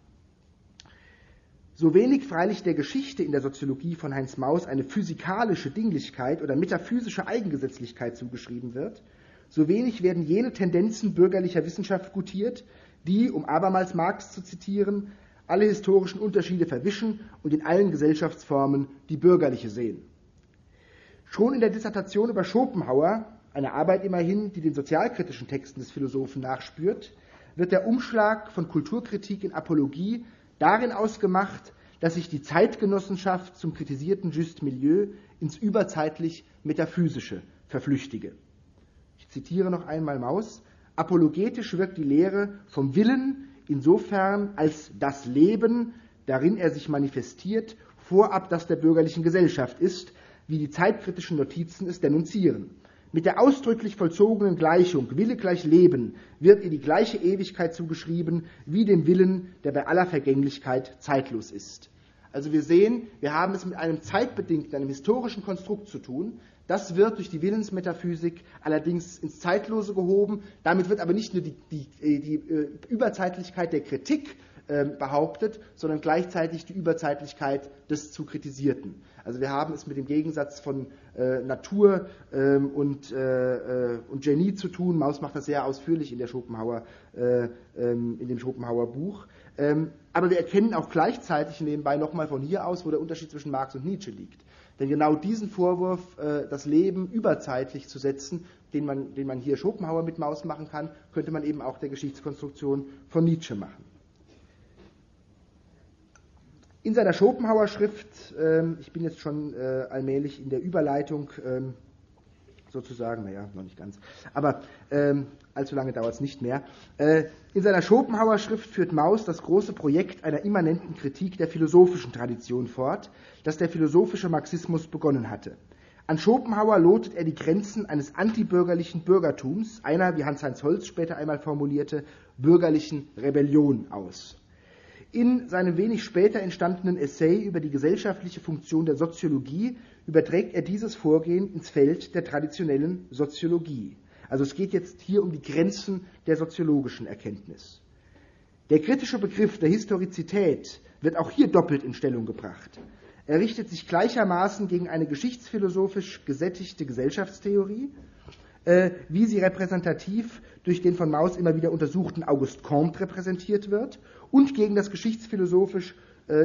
So wenig freilich der Geschichte in der Soziologie von Heinz Mauss eine physikalische Dinglichkeit oder metaphysische Eigengesetzlichkeit zugeschrieben wird, so wenig werden jene Tendenzen bürgerlicher Wissenschaft gutiert, die, um abermals Marx zu zitieren, alle historischen Unterschiede verwischen und in allen Gesellschaftsformen die bürgerliche sehen. Schon in der Dissertation über Schopenhauer, eine Arbeit immerhin, die den sozialkritischen Texten des Philosophen nachspürt, wird der Umschlag von Kulturkritik in Apologie darin ausgemacht, dass sich die Zeitgenossenschaft zum kritisierten Juste Milieu ins überzeitlich Metaphysische verflüchtige. Ich zitiere noch einmal Mauss: Apologetisch wirkt die Lehre vom Willen insofern als das Leben, darin er sich manifestiert, vorab das der bürgerlichen Gesellschaft ist, wie die zeitkritischen Notizen es denunzieren. Mit der ausdrücklich vollzogenen Gleichung Wille gleich Leben wird ihr die gleiche Ewigkeit zugeschrieben wie dem Willen, der bei aller Vergänglichkeit zeitlos ist. Also wir sehen, wir haben es mit einem zeitbedingten, einem historischen Konstrukt zu tun. Das wird durch die Willensmetaphysik allerdings ins Zeitlose gehoben. Damit wird aber nicht nur die Überzeitlichkeit der Kritik behauptet, sondern gleichzeitig die Überzeitlichkeit des zu Kritisierten. Also wir haben es mit dem Gegensatz von Natur und Genie zu tun. Mauss macht das sehr ausführlich in dem Schopenhauer Buch. Aber wir erkennen auch gleichzeitig nebenbei nochmal von hier aus, wo der Unterschied zwischen Marx und Nietzsche liegt. Denn genau diesen Vorwurf, das Leben überzeitlich zu setzen, den man hier Schopenhauer mit Mauss machen kann, könnte man eben auch der Geschichtskonstruktion von Nietzsche machen. In seiner Schopenhauer-Schrift, ich bin jetzt schon allmählich in der Überleitung sozusagen, naja, noch nicht ganz, aber allzu lange dauert es nicht mehr. In seiner Schopenhauer-Schrift führt Mauss das große Projekt einer immanenten Kritik der philosophischen Tradition fort, das der philosophische Marxismus begonnen hatte. An Schopenhauer lotet er die Grenzen eines antibürgerlichen Bürgertums, einer, wie Hans-Heinz Holz später einmal formulierte, bürgerlichen Rebellion aus. In seinem wenig später entstandenen Essay über die gesellschaftliche Funktion der Soziologie überträgt er dieses Vorgehen ins Feld der traditionellen Soziologie. Also es geht jetzt hier um die Grenzen der soziologischen Erkenntnis. Der kritische Begriff der Historizität wird auch hier doppelt in Stellung gebracht. Er richtet sich gleichermaßen gegen eine geschichtsphilosophisch gesättigte Gesellschaftstheorie, wie sie repräsentativ durch den von Mauss immer wieder untersuchten Auguste Comte repräsentiert wird, und gegen das geschichtsphilosophisch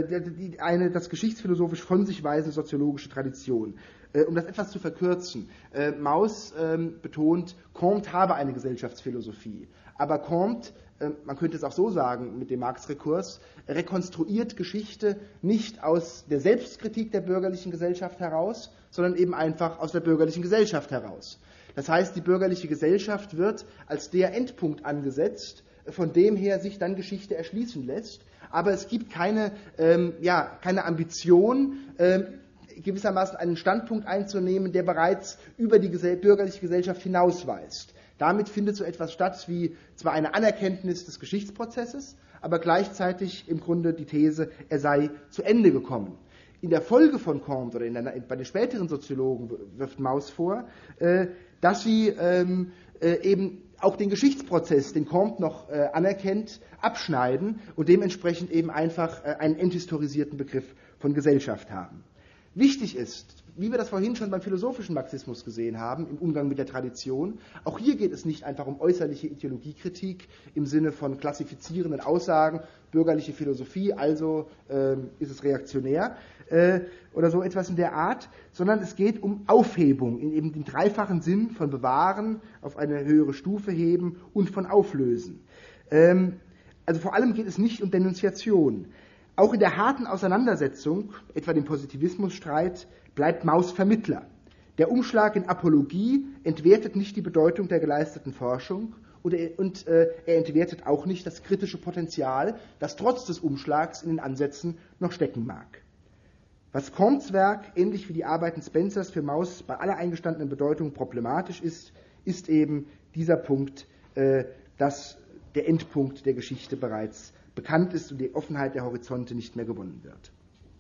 von sich weisende soziologische Tradition. Um das etwas zu verkürzen, Mauss betont, Comte habe eine Gesellschaftsphilosophie, aber Comte, man könnte es auch so sagen mit dem Marx-Rekurs, rekonstruiert Geschichte nicht aus der Selbstkritik der bürgerlichen Gesellschaft heraus, sondern eben einfach aus der bürgerlichen Gesellschaft heraus. Das heißt, die bürgerliche Gesellschaft wird als der Endpunkt angesetzt, von dem her sich dann Geschichte erschließen lässt, aber es gibt keine Ambition, gewissermaßen einen Standpunkt einzunehmen, der bereits über die bürgerliche Gesellschaft hinausweist. Damit findet so etwas statt wie zwar eine Anerkenntnis des Geschichtsprozesses, aber gleichzeitig im Grunde die These, er sei zu Ende gekommen. In der Folge von Comte oder bei den späteren Soziologen wirft Mauss vor, dass sie eben auch den Geschichtsprozess, den Comte noch anerkennt, abschneiden und dementsprechend eben einfach einen enthistorisierten Begriff von Gesellschaft haben. Wichtig ist, wie wir das vorhin schon beim philosophischen Marxismus gesehen haben, im Umgang mit der Tradition, auch hier geht es nicht einfach um äußerliche Ideologiekritik im Sinne von klassifizierenden Aussagen, bürgerliche Philosophie, also ist es reaktionär oder so etwas in der Art, sondern es geht um Aufhebung in eben dem dreifachen Sinn von bewahren, auf eine höhere Stufe heben und von auflösen. Also vor allem geht es nicht um Denunziation. Auch in der harten Auseinandersetzung, etwa dem Positivismusstreit, bleibt Mauss Vermittler. Der Umschlag in Apologie entwertet nicht die Bedeutung der geleisteten Forschung und er entwertet auch nicht das kritische Potenzial, das trotz des Umschlags in den Ansätzen noch stecken mag. Was Comtes Werk, ähnlich wie die Arbeiten Spencers, für Mauss bei aller eingestandenen Bedeutung problematisch ist, ist eben dieser Punkt, dass der Endpunkt der Geschichte bereits bekannt ist und die Offenheit der Horizonte nicht mehr gewonnen wird.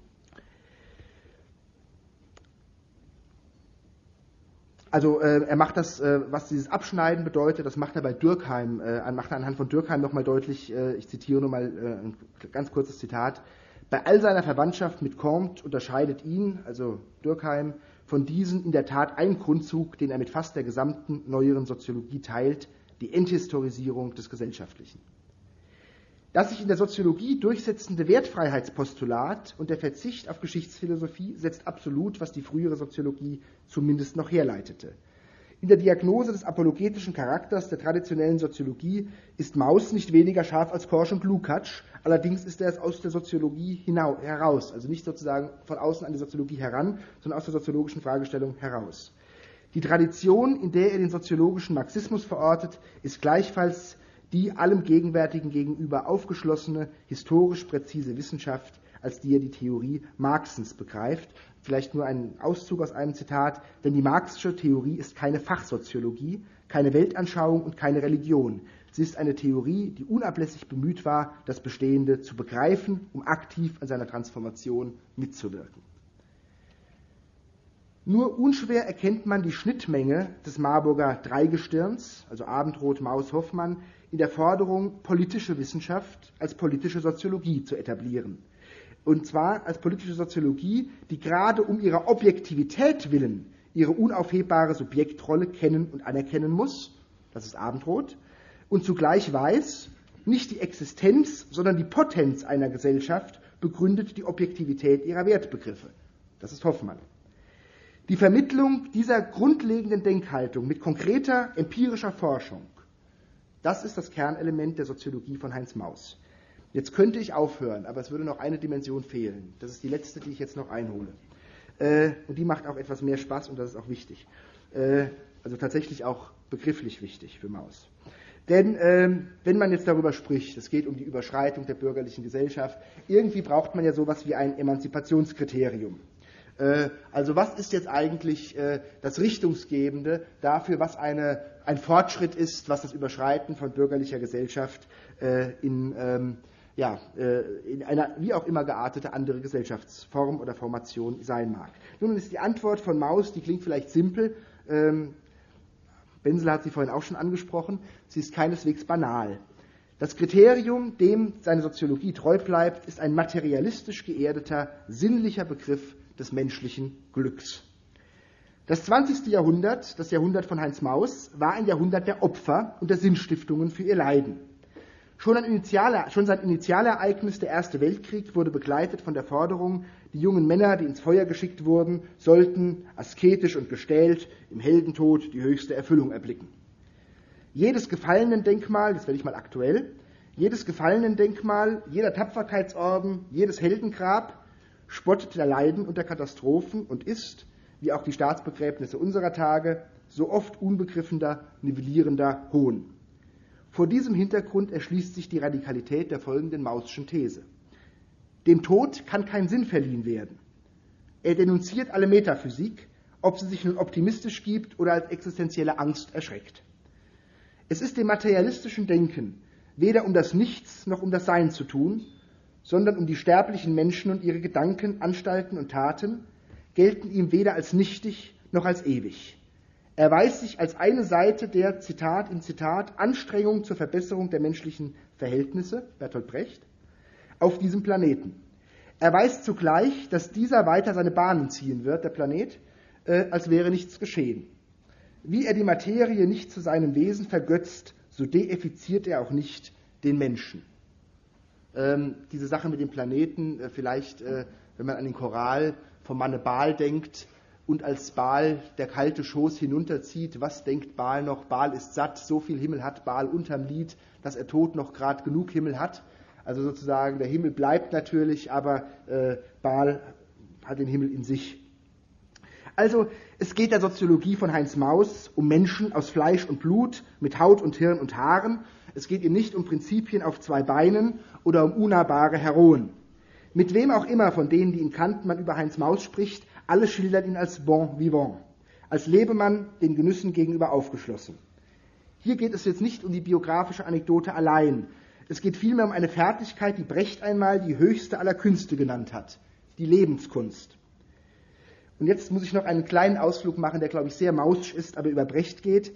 Also er macht das, was dieses Abschneiden bedeutet, das macht er bei Durkheim, macht er anhand von Durkheim nochmal deutlich, ich zitiere nur mal ein ganz kurzes Zitat: Bei all seiner Verwandtschaft mit Comte unterscheidet ihn, also Durkheim, von diesen in der Tat ein Grundzug, den er mit fast der gesamten neueren Soziologie teilt, die Enthistorisierung des Gesellschaftlichen. Das sich in der Soziologie durchsetzende Wertfreiheitspostulat und der Verzicht auf Geschichtsphilosophie setzt absolut, was die frühere Soziologie zumindest noch herleitete. In der Diagnose des apologetischen Charakters der traditionellen Soziologie ist Mauss nicht weniger scharf als Korsch und Lukács, Allerdings ist er es aus der Soziologie heraus, also nicht sozusagen von außen an die Soziologie heran, sondern aus der soziologischen Fragestellung heraus. Die Tradition, in der er den soziologischen Marxismus verortet, ist gleichfalls die allem Gegenwärtigen gegenüber aufgeschlossene, historisch präzise Wissenschaft, als die er die Theorie Marxens begreift. Vielleicht nur ein Auszug aus einem Zitat: Denn die marxische Theorie ist keine Fachsoziologie, keine Weltanschauung und keine Religion. Sie ist eine Theorie, die unablässig bemüht war, das Bestehende zu begreifen, um aktiv an seiner Transformation mitzuwirken. Nur unschwer erkennt man die Schnittmenge des Marburger Dreigestirns, also Abendroth, Mauss, Hoffmann, in der Forderung, politische Wissenschaft als politische Soziologie zu etablieren. Und zwar als politische Soziologie, die gerade um ihrer Objektivität willen ihre unaufhebbare Subjektrolle kennen und anerkennen muss, das ist Abendroth, und zugleich weiß, nicht die Existenz, sondern die Potenz einer Gesellschaft begründet die Objektivität ihrer Wertbegriffe, das ist Hoffmann. Die Vermittlung dieser grundlegenden Denkhaltung mit konkreter empirischer Forschung, das ist das Kernelement der Soziologie von Heinz Mauss. Jetzt könnte ich aufhören, aber es würde noch eine Dimension fehlen. Das ist die letzte, die ich jetzt noch einhole. Und die macht auch etwas mehr Spaß und das ist auch wichtig. Also tatsächlich auch begrifflich wichtig für Mauss. Denn wenn man jetzt darüber spricht, es geht um die Überschreitung der bürgerlichen Gesellschaft, irgendwie braucht man ja sowas wie ein Emanzipationskriterium. Also was ist jetzt eigentlich das Richtungsgebende dafür, was ein Fortschritt ist, was das Überschreiten von bürgerlicher Gesellschaft in einer wie auch immer geartete andere Gesellschaftsform oder Formation sein mag. Nun ist die Antwort von Mauss, die klingt vielleicht simpel, Benseler hat sie vorhin auch schon angesprochen, sie ist keineswegs banal. Das Kriterium, dem seine Soziologie treu bleibt, ist ein materialistisch geerdeter, sinnlicher Begriff des menschlichen Glücks. Das 20. Jahrhundert, das Jahrhundert von Heinz Mauss, war ein Jahrhundert der Opfer und der Sinnstiftungen für ihr Leiden. Schon sein Initialereignis, der Erste Weltkrieg, wurde begleitet von der Forderung, die jungen Männer, die ins Feuer geschickt wurden, sollten, asketisch und gestählt, im Heldentod die höchste Erfüllung erblicken. Jedes Gefallenendenkmal, das werde ich mal aktuell, jedes Gefallenendenkmal, jeder Tapferkeitsorden, jedes Heldengrab spottet der Leiden und der Katastrophen und ist, wie auch die Staatsbegräbnisse unserer Tage, so oft unbegriffener, nivellierender Hohn. Vor diesem Hintergrund erschließt sich die Radikalität der folgenden Maußschen These. Dem Tod kann kein Sinn verliehen werden. Er denunziert alle Metaphysik, ob sie sich nun optimistisch gibt oder als existenzielle Angst erschreckt. Es ist dem materialistischen Denken weder um das Nichts noch um das Sein zu tun, sondern um die sterblichen Menschen und ihre Gedanken, Anstalten und Taten, gelten ihm weder als nichtig noch als ewig. Er weist sich als eine Seite der, Zitat in Zitat, Anstrengung zur Verbesserung der menschlichen Verhältnisse, Bertolt Brecht, auf diesem Planeten. Er weiß zugleich, dass dieser weiter seine Bahnen ziehen wird, der Planet, als wäre nichts geschehen. Wie er die Materie nicht zu seinem Wesen vergötzt, so deifiziert er auch nicht den Menschen. Diese Sache mit dem Planeten, vielleicht, wenn man an den Choral vom Manne Baal denkt und als Baal der kalte Schoß hinunterzieht, was denkt Baal noch? Baal ist satt, so viel Himmel hat Baal unterm Lied, dass er tot noch gerade genug Himmel hat. Also sozusagen, der Himmel bleibt natürlich, aber Baal hat den Himmel in sich. Also es geht der Soziologie von Heinz Mauss um Menschen aus Fleisch und Blut, mit Haut und Hirn und Haaren. Es geht ihm nicht um Prinzipien auf zwei Beinen oder um unnahbare Heroen. Mit wem auch immer von denen, die ihn kannten, man über Heinz Mauss spricht, alle schildern ihn als bon vivant, als Lebemann den Genüssen gegenüber aufgeschlossen. Hier geht es jetzt nicht um die biografische Anekdote allein. Es geht vielmehr um eine Fertigkeit, die Brecht einmal die höchste aller Künste genannt hat, die Lebenskunst. Und jetzt muss ich noch einen kleinen Ausflug machen, der, glaube ich, sehr mausch ist, aber über Brecht geht.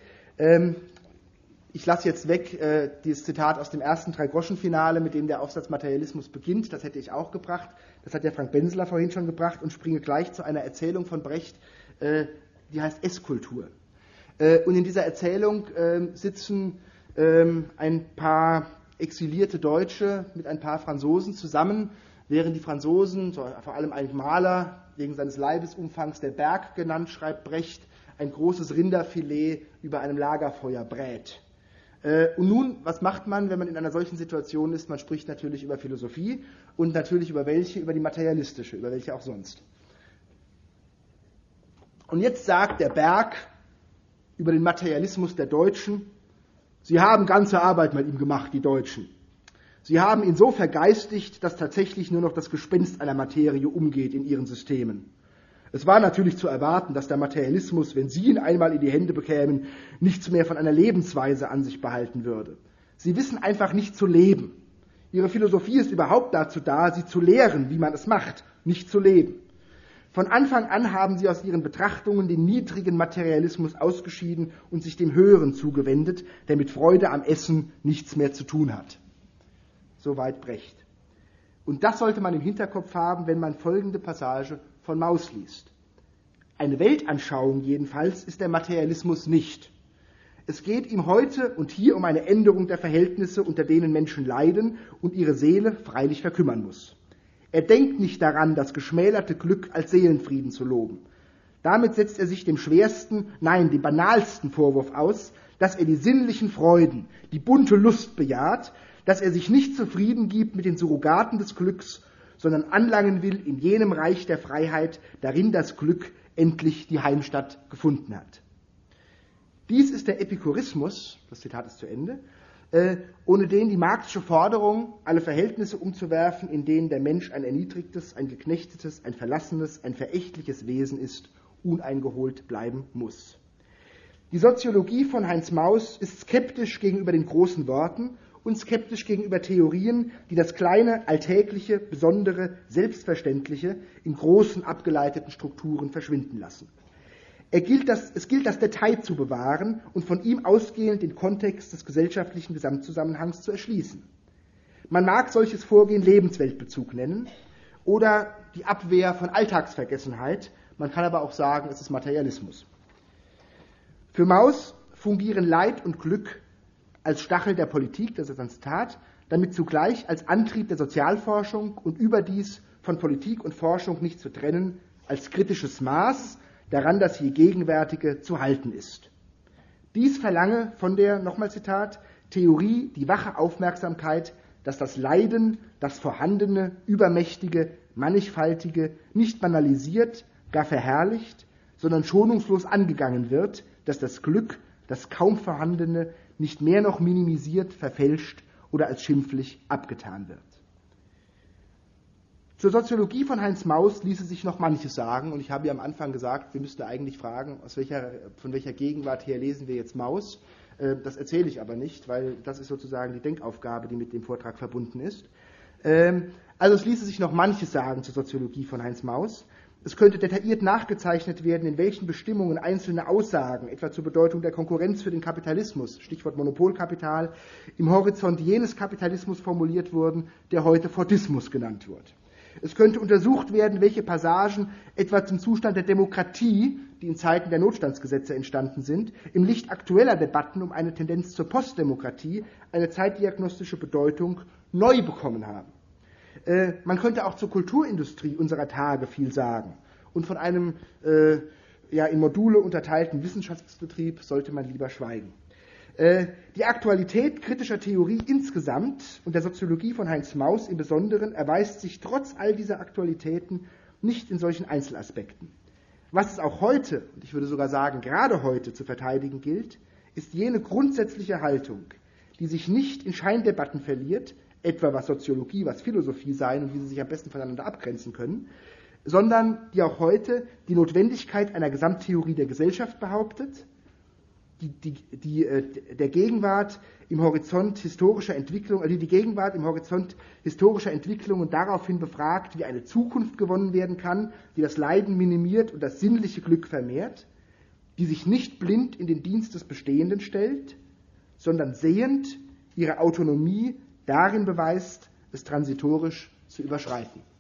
Ich lasse jetzt weg dieses Zitat aus dem ersten Drei-Groschen-Finale, mit dem der Aufsatz Materialismus beginnt. Das hätte ich auch gebracht. Das hat der Frank Benseler vorhin schon gebracht und springe gleich zu einer Erzählung von Brecht, die heißt Esskultur. Und in dieser Erzählung sitzen ein paar exilierte Deutsche mit ein paar Franzosen zusammen, während die Franzosen, vor allem ein Maler, wegen seines Leibesumfangs der Berg genannt, schreibt Brecht, ein großes Rinderfilet über einem Lagerfeuer brät. Und nun, was macht man, wenn man in einer solchen Situation ist? Man spricht natürlich über Philosophie und natürlich über welche? Über die materialistische, über welche auch sonst. Und jetzt sagt der Berg über den Materialismus der Deutschen, sie haben ganze Arbeit mit ihm gemacht, die Deutschen. Sie haben ihn so vergeistigt, dass tatsächlich nur noch das Gespenst einer Materie umgeht in ihren Systemen. Es war natürlich zu erwarten, dass der Materialismus, wenn Sie ihn einmal in die Hände bekämen, nichts mehr von einer Lebensweise an sich behalten würde. Sie wissen einfach nicht zu leben. Ihre Philosophie ist überhaupt dazu da, Sie zu lehren, wie man es macht, nicht zu leben. Von Anfang an haben Sie aus Ihren Betrachtungen den niedrigen Materialismus ausgeschieden und sich dem Höheren zugewendet, der mit Freude am Essen nichts mehr zu tun hat. Soweit Brecht. Und das sollte man im Hinterkopf haben, wenn man folgende Passage von Mauss liest. Eine Weltanschauung jedenfalls ist der Materialismus nicht. Es geht ihm heute und hier um eine Änderung der Verhältnisse, unter denen Menschen leiden und ihre Seele freilich verkümmern muss. Er denkt nicht daran, das geschmälerte Glück als Seelenfrieden zu loben. Damit setzt er sich dem schwersten, nein, dem banalsten Vorwurf aus, dass er die sinnlichen Freuden, die bunte Lust bejaht, dass er sich nicht zufrieden gibt mit den Surrogaten des Glücks, sondern anlangen will in jenem Reich der Freiheit, darin das Glück endlich die Heimstatt gefunden hat. Dies ist der Epikurismus, das Zitat ist zu Ende, ohne den die marxische Forderung, alle Verhältnisse umzuwerfen, in denen der Mensch ein erniedrigtes, ein geknechtetes, ein verlassenes, ein verächtliches Wesen ist, uneingeholt bleiben muss. Die Soziologie von Heinz Mauss ist skeptisch gegenüber den großen Worten und skeptisch gegenüber Theorien, die das kleine, alltägliche, besondere, selbstverständliche in großen, abgeleiteten Strukturen verschwinden lassen. Es gilt, das Detail zu bewahren und von ihm ausgehend den Kontext des gesellschaftlichen Gesamtzusammenhangs zu erschließen. Man mag solches Vorgehen Lebensweltbezug nennen oder die Abwehr von Alltagsvergessenheit, man kann aber auch sagen, es ist Materialismus. Für Mauss fungieren Leid und Glück als Stachel der Politik, das ist ein Zitat, damit zugleich als Antrieb der Sozialforschung und überdies von Politik und Forschung nicht zu trennen, als kritisches Maß, daran das je Gegenwärtige zu halten ist. Dies verlange von der, nochmal Zitat, Theorie die wache Aufmerksamkeit, dass das Leiden, das Vorhandene, Übermächtige, Mannigfaltige nicht banalisiert, gar verherrlicht, sondern schonungslos angegangen wird, dass das Glück, das kaum Vorhandene, nicht mehr noch minimisiert, verfälscht oder als schimpflich abgetan wird. Zur Soziologie von Heinz Mauss ließe sich noch manches sagen, und ich habe ja am Anfang gesagt, wir müssten eigentlich fragen, von welcher Gegenwart her lesen wir jetzt Mauss. Das erzähle ich aber nicht, weil das ist sozusagen die Denkaufgabe, die mit dem Vortrag verbunden ist. Also es ließe sich noch manches sagen zur Soziologie von Heinz Mauss. Es könnte detailliert nachgezeichnet werden, in welchen Bestimmungen einzelne Aussagen, etwa zur Bedeutung der Konkurrenz für den Kapitalismus, Stichwort Monopolkapital, im Horizont jenes Kapitalismus formuliert wurden, der heute Fordismus genannt wird. Es könnte untersucht werden, welche Passagen etwa zum Zustand der Demokratie, die in Zeiten der Notstandsgesetze entstanden sind, im Licht aktueller Debatten um eine Tendenz zur Postdemokratie eine zeitdiagnostische Bedeutung neu bekommen haben. Man könnte auch zur Kulturindustrie unserer Tage viel sagen. Und von einem in Module unterteilten Wissenschaftsbetrieb sollte man lieber schweigen. Die Aktualität kritischer Theorie insgesamt und der Soziologie von Heinz Mauss im Besonderen erweist sich trotz all dieser Aktualitäten nicht in solchen Einzelaspekten. Was es auch heute, und ich würde sogar sagen gerade heute, zu verteidigen gilt, ist jene grundsätzliche Haltung, die sich nicht in Scheindebatten verliert, etwa was Soziologie, was Philosophie sein und wie sie sich am besten voneinander abgrenzen können, sondern die auch heute die Notwendigkeit einer Gesamttheorie der Gesellschaft behauptet, die Gegenwart im Horizont historischer Entwicklung und daraufhin befragt, wie eine Zukunft gewonnen werden kann, die das Leiden minimiert und das sinnliche Glück vermehrt, die sich nicht blind in den Dienst des Bestehenden stellt, sondern sehend ihre Autonomie darin beweist, es transitorisch zu überschreiten.